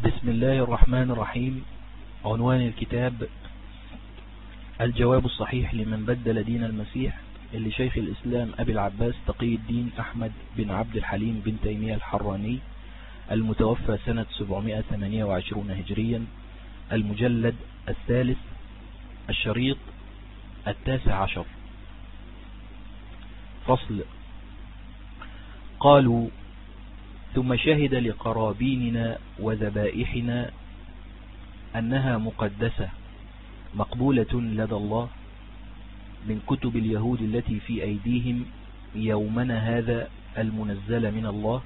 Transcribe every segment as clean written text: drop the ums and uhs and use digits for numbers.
بسم الله الرحمن الرحيم. عنوان الكتاب الجواب الصحيح لمن بدل دين المسيح لشيخ الإسلام أبي العباس تقي الدين أحمد بن عبد الحليم بن تيمية الحراني المتوفى سنة 728 هجريا. المجلد الثالث، الشريط 19. فصل. قالوا: ثم شهد لقرابيننا وذبائحنا أنها مقدسة مقبولة لدى الله من كتب اليهود التي في أيديهم يومنا هذا المنزل من الله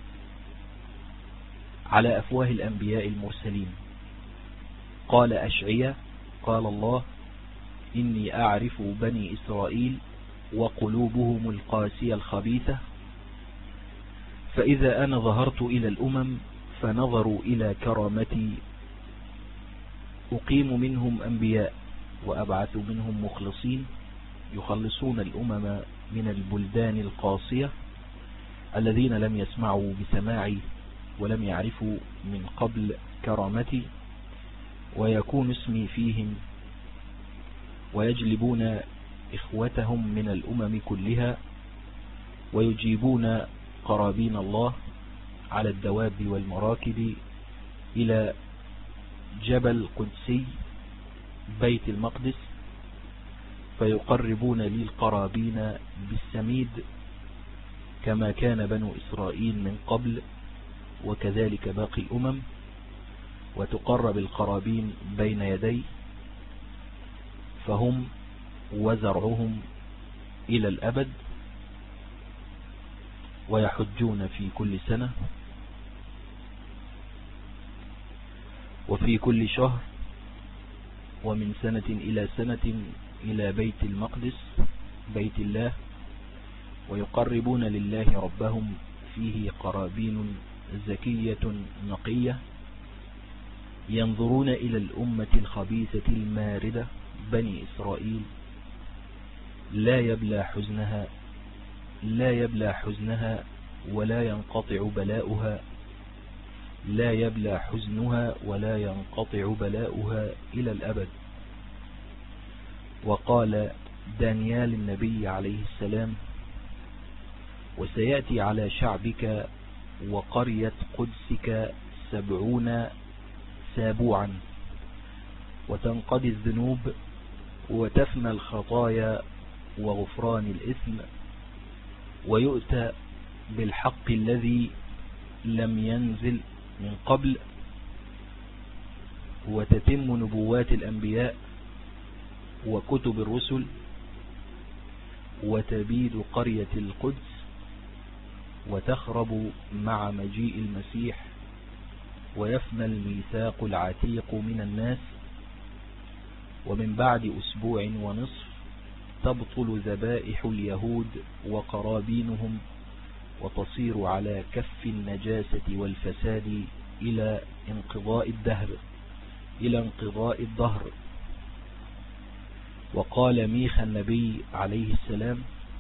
على أفواه الأنبياء المرسلين. قال أشعياء: قال الله: إني أعرف بني إسرائيل وقلوبهم القاسية الخبيثة، فإذا أنا ظهرت إلى الأمم فنظروا إلى كرامتي أقيم منهم أنبياء وأبعث منهم مخلصين يخلصون الأمم من البلدان القاسية الذين لم يسمعوا بسماعي ولم يعرفوا من قبل كرامتي، ويكون اسمي فيهم ويجلبون إخوتهم من الأمم كلها ويجيبون قرابين الله على الدواب والمراكب إلى جبل قدسي بيت المقدس، فيقربون لي القرابين بالسميد كما كان بنو إسرائيل من قبل، وكذلك باقي الأمم، وتقرب القرابين بين يدي، فهم وزرعهم إلى الأبد، ويحجون في كل سنة وفي كل شهر ومن سنة إلى سنة إلى بيت المقدس بيت الله، ويقربون لله ربهم فيه قرابين زكية نقية، ينظرون إلى الأمة الخبيثة الماردة بني إسرائيل لا يبلى حزنها ولا ينقطع بلاؤها، لا يبلى حزنها ولا ينقطع بلاؤها إلى الأبد. وقال دانيال النبي عليه السلام: وسيأتي على شعبك وقرية قدسك 70 سابوعا، وتنقضي الذنوب وتفنى الخطايا وغفران الإثم، ويؤتى بالحق الذي لم ينزل من قبل، وتتم نبوات الأنبياء وكتب الرسل، وتبيد قرية القدس وتخرب مع مجيء المسيح، ويفنى الميثاق العتيق من الناس، ومن بعد أسبوع ونصف تبطل ذبائح اليهود وقرابينهم، وتصير على كف النجاسة والفساد إلى انقضاء الدهر. وقال ميخا النبي عليه السلام: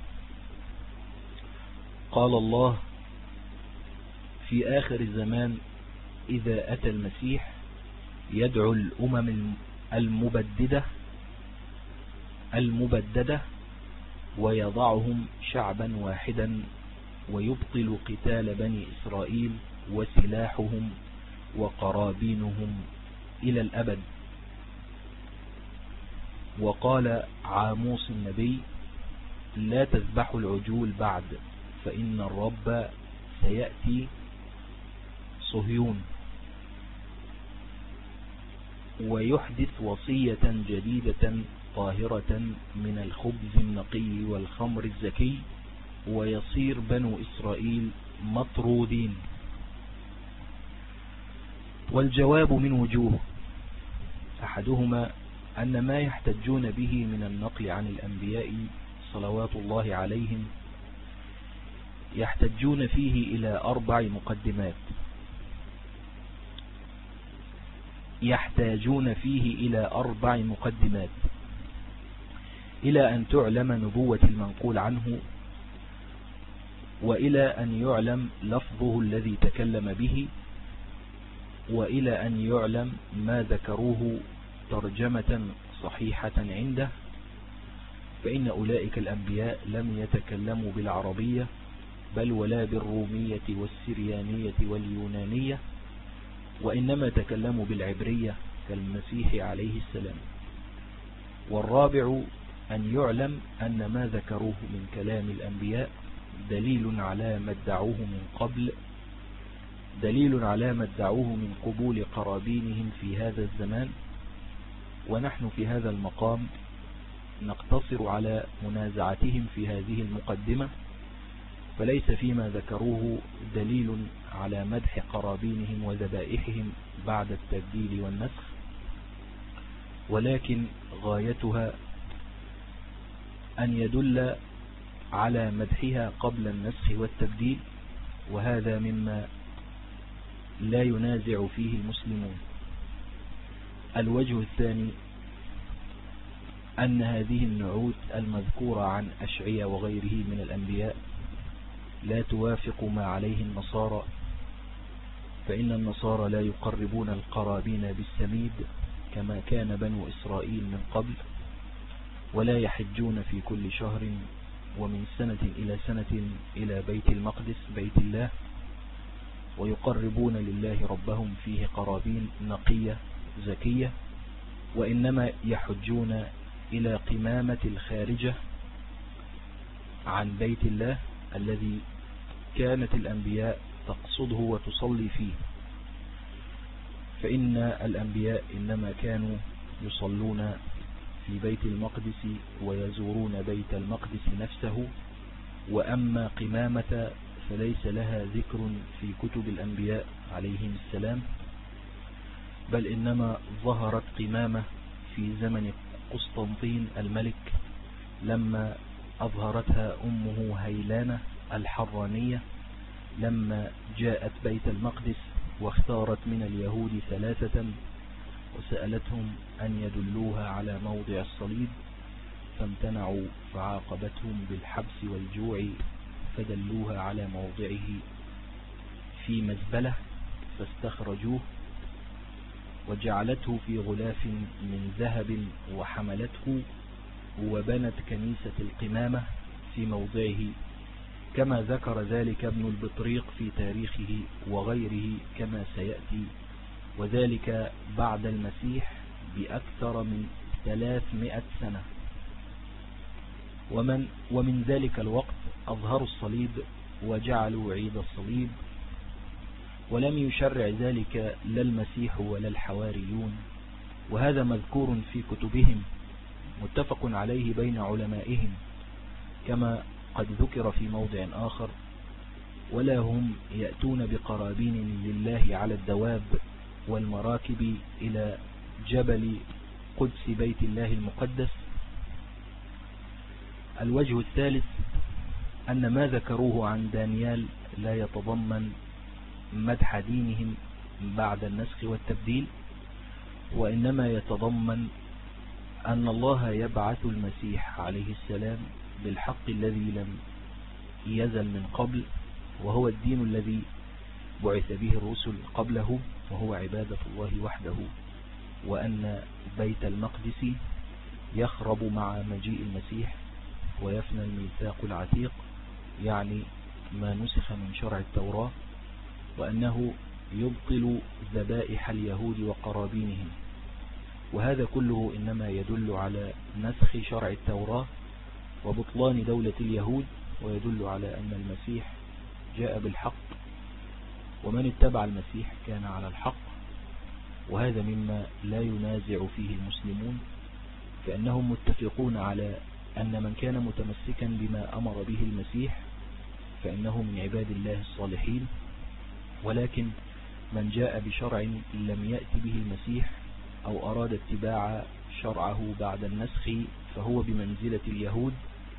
قال الله: في آخر الزمان إذا أتى المسيح يدعو الأمم المبددة ويضعهم شعبا واحدا، ويبطل قتال بني إسرائيل وسلاحهم وقرابينهم إلى الأبد. وقال عاموس النبي: لا تذبحوا العجول بعد، فإن الرب سيأتي صهيون ويحدث وصية جديدة طاهرة من الخبز النقي والخمر الزكي، ويصير بنو إسرائيل مطرودين. والجواب من وجوه: أحدهما أن ما يحتجون به من النقل عن الأنبياء صلوات الله عليهم يحتاجون فيه إلى 4 مقدمات: إلى أن تعلم نبوة المنقول عنه، وإلى أن يعلم لفظه الذي تكلم به، وإلى أن يعلم ما ذكروه ترجمة صحيحة عنده، فإن أولئك الأنبياء لم يتكلموا بالعربية بل ولا بالرومية والسريانية واليونانية، وإنما تكلموا بالعبرية كالمسيح عليه السلام. والرابع أن يعلم أن ما ذكروه من كلام الأنبياء دليل على ما ادعوه من قبول قرابينهم في هذا الزمان، ونحن في هذا المقام نقتصر على منازعتهم في هذه المقدمة، فليس فيما ذكروه دليل على مدح قرابينهم وذبائحهم بعد التبديل والنسخ، ولكن غايتها أن يدل على مدحها قبل النسخ والتبديل، وهذا مما لا ينازع فيه المسلمون. الوجه الثاني أن هذه النعوت المذكورة عن أشعياء وغيره من الأنبياء لا توافق ما عليه النصارى، فإن النصارى لا يقربون القرابين بالسميد كما كان بنو إسرائيل من قبل، ولا يحجون في كل شهر ومن سنة إلى سنة إلى بيت المقدس بيت الله، ويقربون لله ربهم فيه قرابين نقية زكية، وإنما يحجون إلى قمامة الخارجة عن بيت الله الذي كانت الأنبياء تقصده وتصلي فيه، فإن الأنبياء إنما كانوا يصلون في بيت المقدس ويزورون بيت المقدس نفسه، وأما قمامة فليس لها ذكر في كتب الأنبياء عليهم السلام، بل إنما ظهرت قمامة في زمن قسطنطين الملك لما أظهرتها أمه هيلانة الحرانية لما جاءت بيت المقدس واختارت من اليهود 3 وسألتهم أن يدلوها على موضع الصليب، فامتنعوا فعاقبتهم بالحبس والجوع، فدلوها على موضعه في مزبلة فاستخرجوه، وجعلته في غلاف من ذهب وحملته، وبنت كنيسة القمامة في موضعه، كما ذكر ذلك ابن البطريق في تاريخه وغيره كما سيأتي، وذلك بعد المسيح بأكثر من 300 سنة. ومن ذلك الوقت أظهروا الصليب وجعلوا عيد الصليب، ولم يشرع ذلك لا المسيح ولا الحواريون، وهذا مذكور في كتبهم متفق عليه بين علمائهم، كما قد ذكر في موضع آخر: ولا هم يأتون بقرابين لله على الدواب والمراكب إلى جبل قدس بيت الله المقدس. الوجه الثالث أن ما ذكروه عن دانيال لا يتضمن مدح دينهم بعد النسخ والتبديل، وإنما يتضمن أن الله يبعث المسيح عليه السلام بالحق الذي لم يزل من قبل، وهو الدين الذي بعث به الرسل قبله، وهو عبادة الله وحده، وأن بيت المقدس يخرب مع مجيء المسيح ويفنى الميثاق العتيق، يعني ما نسخ من شرع التوراة، وأنه يبطل ذبائح اليهود وقرابينهم، وهذا كله إنما يدل على نسخ شرع التوراة وبطلان دولة اليهود، ويدل على أن المسيح جاء بالحق، ومن اتبع المسيح كان على الحق، وهذا مما لا ينازع فيه المسلمون، فإنهم متفقون على أن من كان متمسكا بما أمر به المسيح فإنه من عباد الله الصالحين، ولكن من جاء بشرع لم يأتي به المسيح أو أراد اتباع شرعه بعد النسخ فهو بمنزلة اليهود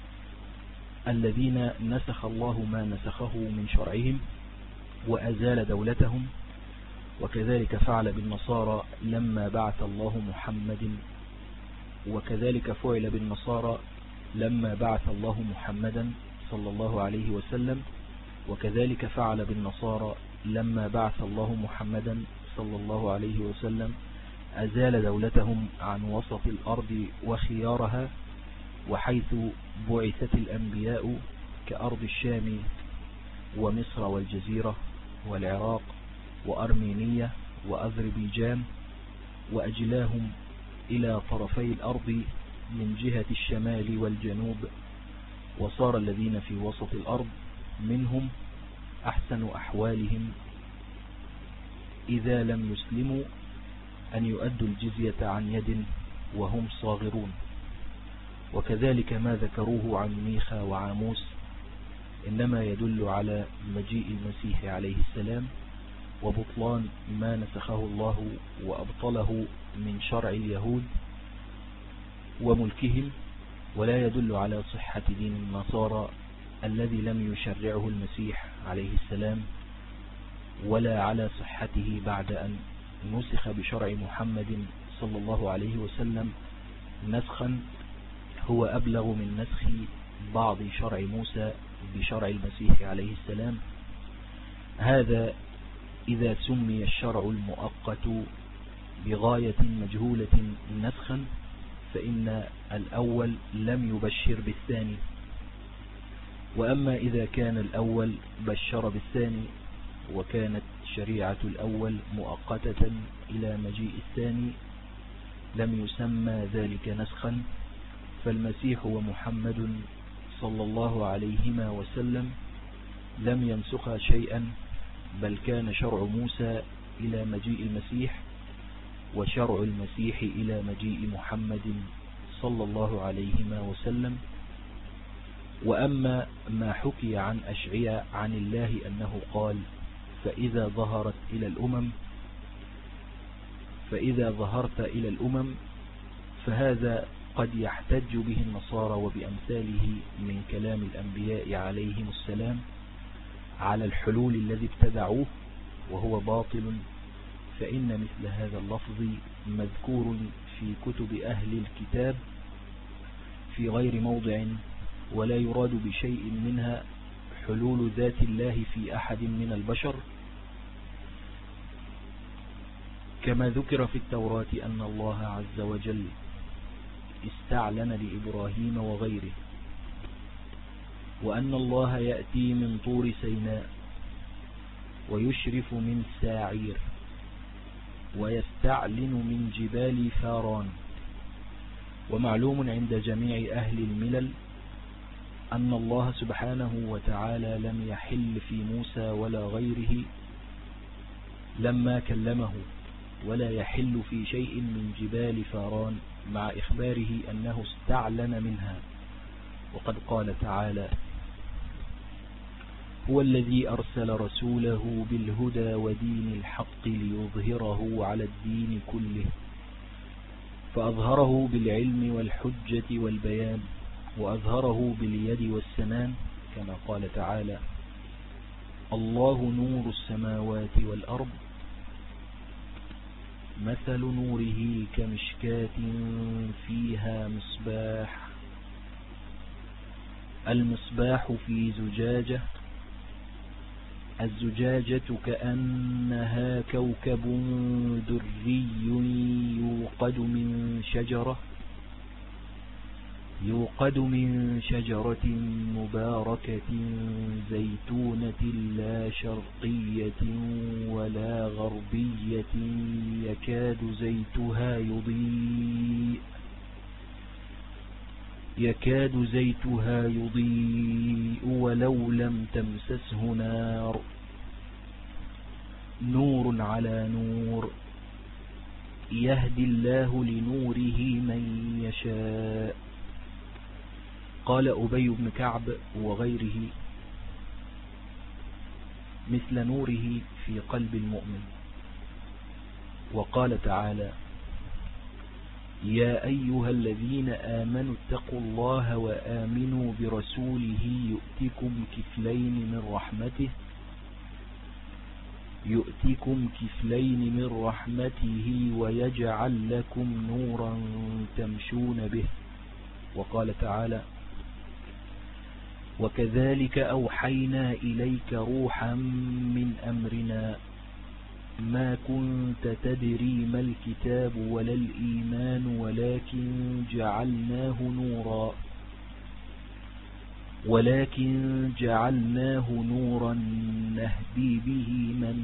الذين نسخ الله ما نسخه من شرعهم وأزال دولتهم، وكذلك فعل بالنصارى لما بعث الله محمد، وكذلك فعل بالنصارى لما بعث الله محمدا صلى الله عليه وسلم، وكذلك فعل بالنصارى لما بعث الله محمدا صلى الله عليه وسلم أزال دولتهم عن وسط الأرض وخيارها، وحيث بعثت الأنبياء كأرض الشام ومصر والجزيرة والعراق وأرمينية وأذربيجان، وأجلاهم إلى طرفي الأرض من جهة الشمال والجنوب، وصار الذين في وسط الأرض منهم أحسن أحوالهم إذا لم يسلموا أن يؤدوا الجزية عن يد وهم صاغرون. وكذلك ما ذكروه عن ميخا وعاموس إنما يدل على مجيء المسيح عليه السلام وبطلان ما نسخه الله وأبطله من شرع اليهود وملكهم، ولا يدل على صحة دين النصارى الذي لم يشرعه المسيح عليه السلام، ولا على صحته بعد أن نسخ بشرع محمد صلى الله عليه وسلم نسخا هو أبلغ من نسخ بعض شرع موسى بشرع المسيح عليه السلام. هذا إذا سمي الشرع المؤقت بغاية مجهولة نسخا، فإن الأول لم يبشر بالثاني. وأما إذا كان الأول بشر بالثاني وكانت شريعة الأول مؤقتة إلى مجيء الثاني لم يسمى ذلك نسخا، فالمسيح ومحمد صلى الله عليهما وسلم لم ينسخ شيئا، بل كان شرع موسى إلى مجيء المسيح وشرع المسيح إلى مجيء محمد صلى الله عليهما وسلم. وأما ما حكي عن أشعياء عن الله أنه قال فإذا ظهرت إلى الأمم فهذا قد يحتج به النصارى وبأمثاله من كلام الأنبياء عليهم السلام على الحلول الذي ابتدعوه وهو باطل، فإن مثل هذا اللفظ مذكور في كتب أهل الكتاب في غير موضع، ولا يراد بشيء منها حلول ذات الله في أحد من البشر، كما ذكر في التوراة أن الله عز وجل استعلن لإبراهيم وغيره، وأن الله يأتي من طور سيناء ويشرف من ساعير ويستعلن من جبال فاران. ومعلوم عند جميع أهل الملل أن الله سبحانه وتعالى لم يحل في موسى ولا غيره لما كلمه، ولا يحل في شيء من جبال فاران، مع إخباره أنه استعلن منها. وقد قال تعالى: هو الذي أرسل رسوله بالهدى ودين الحق ليظهره على الدين كله، فأظهره بالعلم والحجة والبيان، وأظهره باليد والسنان، كما قال تعالى: الله نور السماوات والأرض، مثل نوره كمشكاة فيها مصباح، المصباح في زجاجة، الزجاجة كأنها كوكب دري يوقد من شجرة مباركة زيتونة لا شرقية ولا غربية يكاد زيتها يضيء ولو لم تمسسه نار، نور على نور، يهدي الله لنوره من يشاء. قال أبي بن كعب وغيره: مثل نوره في قلب المؤمن. وقال تعالى: يا أيها الذين آمنوا اتقوا الله وآمنوا برسوله يؤتكم كفلين من رحمته ويجعل لكم نورا تمشون به. وقال تعالى: وكذلك أوحينا إليك روحا من أمرنا ما كنت تدري ما الكتاب ولا الإيمان ولكن جعلناه نورا نهدي به من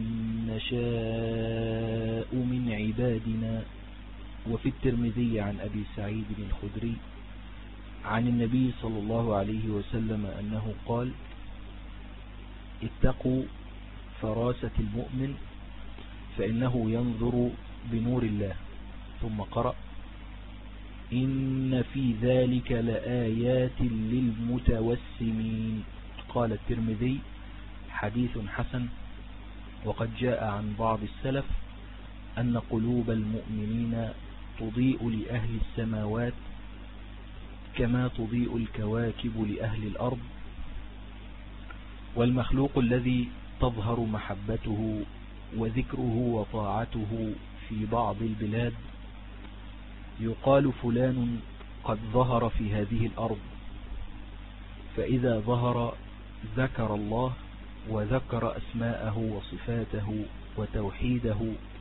نشاء من عبادنا. وفي الترمذي عن أبي سعيد الخدري عن النبي صلى الله عليه وسلم أنه قال: اتقوا فراسة المؤمن فإنه ينظر بنور الله. ثم قرأ: إن في ذلك لآيات للمتوسمين. قال الترمذي: حديث حسن. وقد جاء عن بعض السلف أن قلوب المؤمنين تضيء لأهل السماوات كما تضيء الكواكب لأهل الأرض، والمخلوق الذي تظهر محبته وذكره وطاعته في بعض البلاد يقال فلان قد ظهر في هذه الأرض، فإذا ظهر ذكر الله وذكر أسماءه وصفاته وتوحيده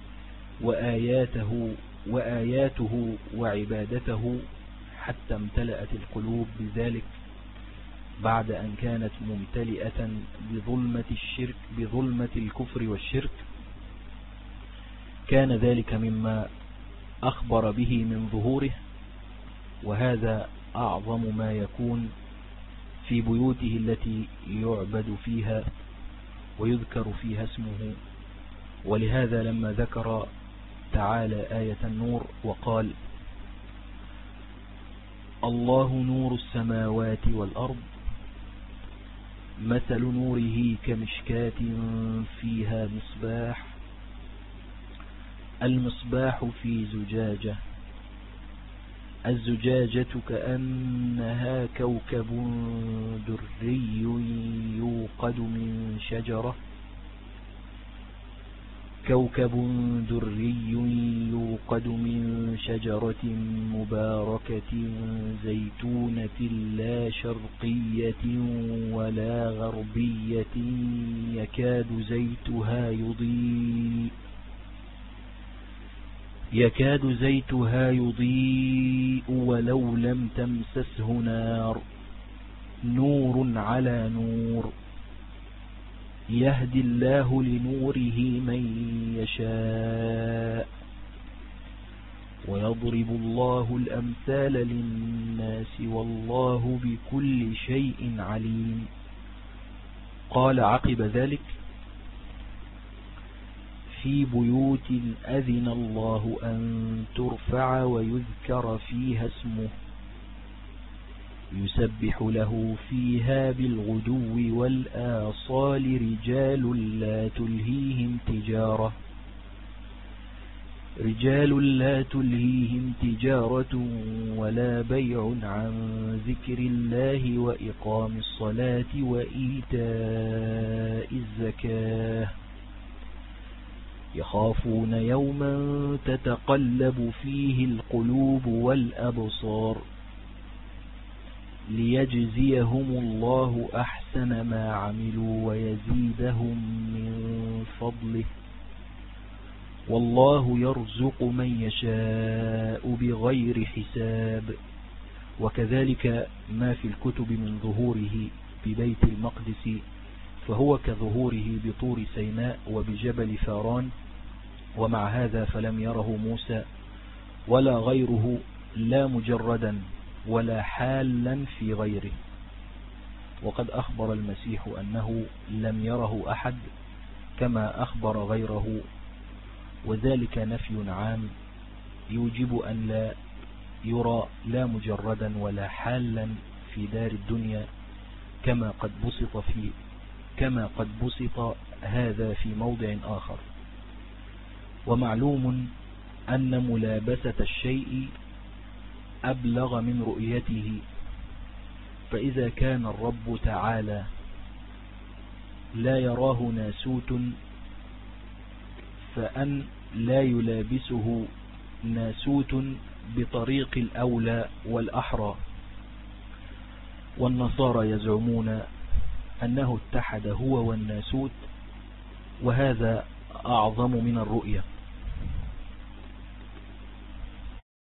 وآياته وعبادته، حتى امتلأت القلوب بذلك بعد أن كانت ممتلئة بظلمة الكفر والشرك. كان ذلك مما أخبر به من ظهوره، وهذا أعظم ما يكون في بيوته التي يعبد فيها ويذكر فيها اسمه. ولهذا لما ذكر تعالى آية النور وقال: الله نور السماوات والأرض مثل نوره كمشكاة فيها مصباح، المصباح في زجاجة، الزجاجة كأنها كوكب دري يوقد من شجرة مباركة زيتونة لا شرقية ولا غربية يكاد زيتها يضيء ولو لم تمسسه نار، نور على نور، يهدي الله لنوره من يشاء ويضرب الله الأمثال للناس والله بكل شيء عليم. قال عقب ذلك: في بيوت أذن الله أن ترفع ويذكر فيها اسمه يسبح له فيها بالغدو والآصال رجال لا تلهيهم تجارة ولا بيع عن ذكر الله وإقام الصلاة وإيتاء الزكاة يخافون يوما تتقلب فيه القلوب والأبصار ليجزيهم الله أحسن ما عملوا ويزيدهم من فضله والله يرزق من يشاء بغير حساب. وكذلك ما في الكتب من ظهوره ببيت المقدس فهو كظهوره بطور سيناء وبجبل فاران، ومع هذا فلم يره موسى ولا غيره لا مجردا ولا حالا في غيره. وقد أخبر المسيح أنه لم يره أحد كما أخبر غيره، وذلك نفي عام يوجب أن لا يرى لا مجردا ولا حالا في دار الدنيا كما قد بسط هذا في موضع آخر. ومعلوم أن ملابسة الشيء أبلغ من رؤيته، فإذا كان الرب تعالى لا يراه ناسوت فأن لا يلابسه ناسوت بطريق الأولى والأحرى. والنصارى يزعمون أنه اتحد هو والناسوت، وهذا أعظم من الرؤية،